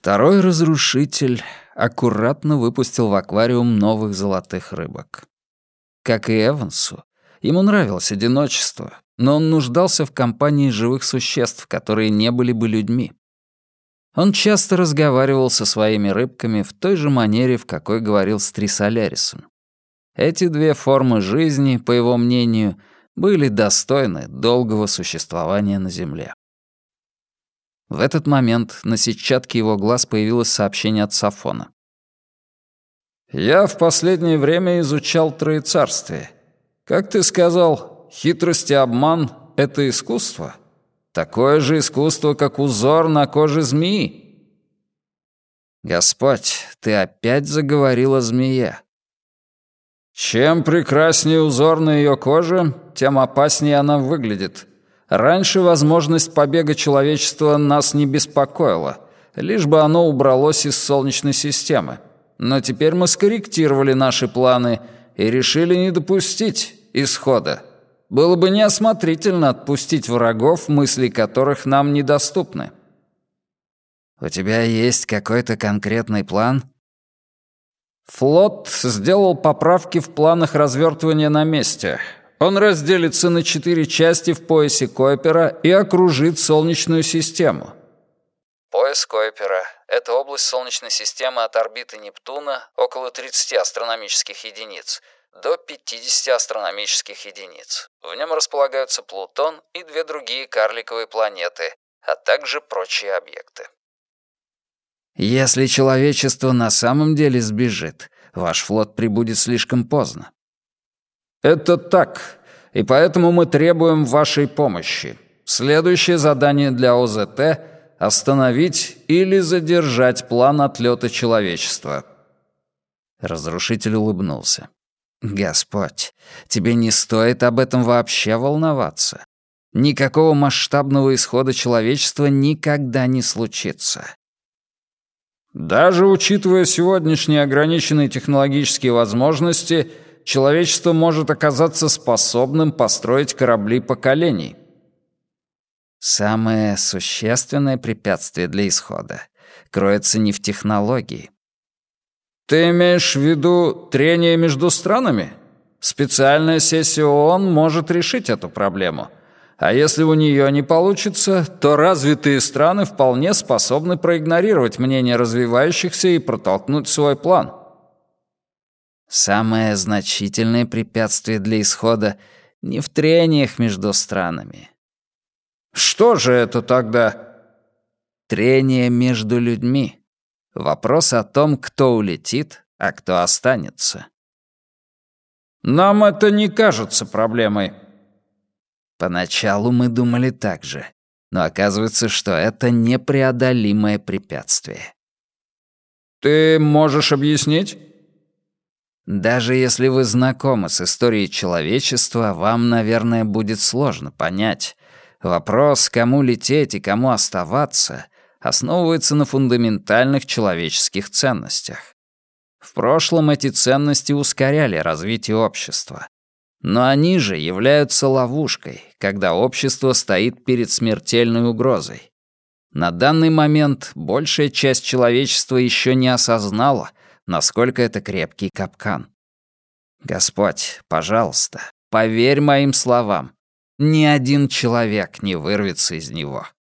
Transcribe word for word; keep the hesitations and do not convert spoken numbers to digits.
Второй разрушитель аккуратно выпустил в аквариум новых золотых рыбок. Как и Эвансу, ему нравилось одиночество, но он нуждался в компании живых существ, которые не были бы людьми. Он часто разговаривал со своими рыбками в той же манере, в какой говорил с Трисолярисом. Эти две формы жизни, по его мнению, были достойны долгого существования на Земле. В этот момент на сетчатке его глаз появилось сообщение от Сафона. «Я в последнее время изучал Троецарствие. Как ты сказал, хитрость и обман — это искусство? Такое же искусство, как узор на коже змеи». «Господь, ты опять заговорил о змее». «Чем прекраснее узор на ее коже, тем опаснее она выглядит. Раньше возможность побега человечества нас не беспокоила, лишь бы оно убралось из Солнечной системы. Но теперь мы скорректировали наши планы и решили не допустить исхода. Было бы неосмотрительно отпустить врагов, мысли которых нам недоступны». «У тебя есть какой-то конкретный план?» «Флот сделал поправки в планах развертывания на месте. Он разделится на четыре части в поясе Койпера и окружит Солнечную систему». Пояс Койпера — это область Солнечной системы от орбиты Нептуна, около тридцати астрономических единиц, до пятидесяти астрономических единиц. В нем располагаются Плутон и две другие карликовые планеты, а также прочие объекты. «Если человечество на самом деле сбежит, ваш флот прибудет слишком поздно». «Это так, и поэтому мы требуем вашей помощи. Следующее задание для О З Т — остановить или задержать план отлета человечества». Разрушитель улыбнулся. «Господь, тебе не стоит об этом вообще волноваться. Никакого масштабного исхода человечества никогда не случится». «Даже учитывая сегодняшние ограниченные технологические возможности, человечество может оказаться способным построить корабли поколений». Самое существенное препятствие для исхода кроется не в технологии. «Ты имеешь в виду трение между странами? Специальная сессия ООН может решить эту проблему. А если у нее не получится, то развитые страны вполне способны проигнорировать мнение развивающихся и протолкнуть свой план». Самое значительное препятствие для исхода не в трениях между странами. «Что же это тогда?» «Трение между людьми. Вопрос о том, кто улетит, а кто останется». «Нам это не кажется проблемой». Поначалу мы думали так же, но оказывается, что это непреодолимое препятствие. «Ты можешь объяснить?» Даже если вы знакомы с историей человечества, вам, наверное, будет сложно понять. Вопрос, кому лететь и кому оставаться, основывается на фундаментальных человеческих ценностях. В прошлом эти ценности ускоряли развитие общества. Но они же являются ловушкой, когда общество стоит перед смертельной угрозой. На данный момент большая часть человечества еще не осознала, насколько это крепкий капкан. Господь, пожалуйста, поверь моим словам, ни один человек не вырвется из него.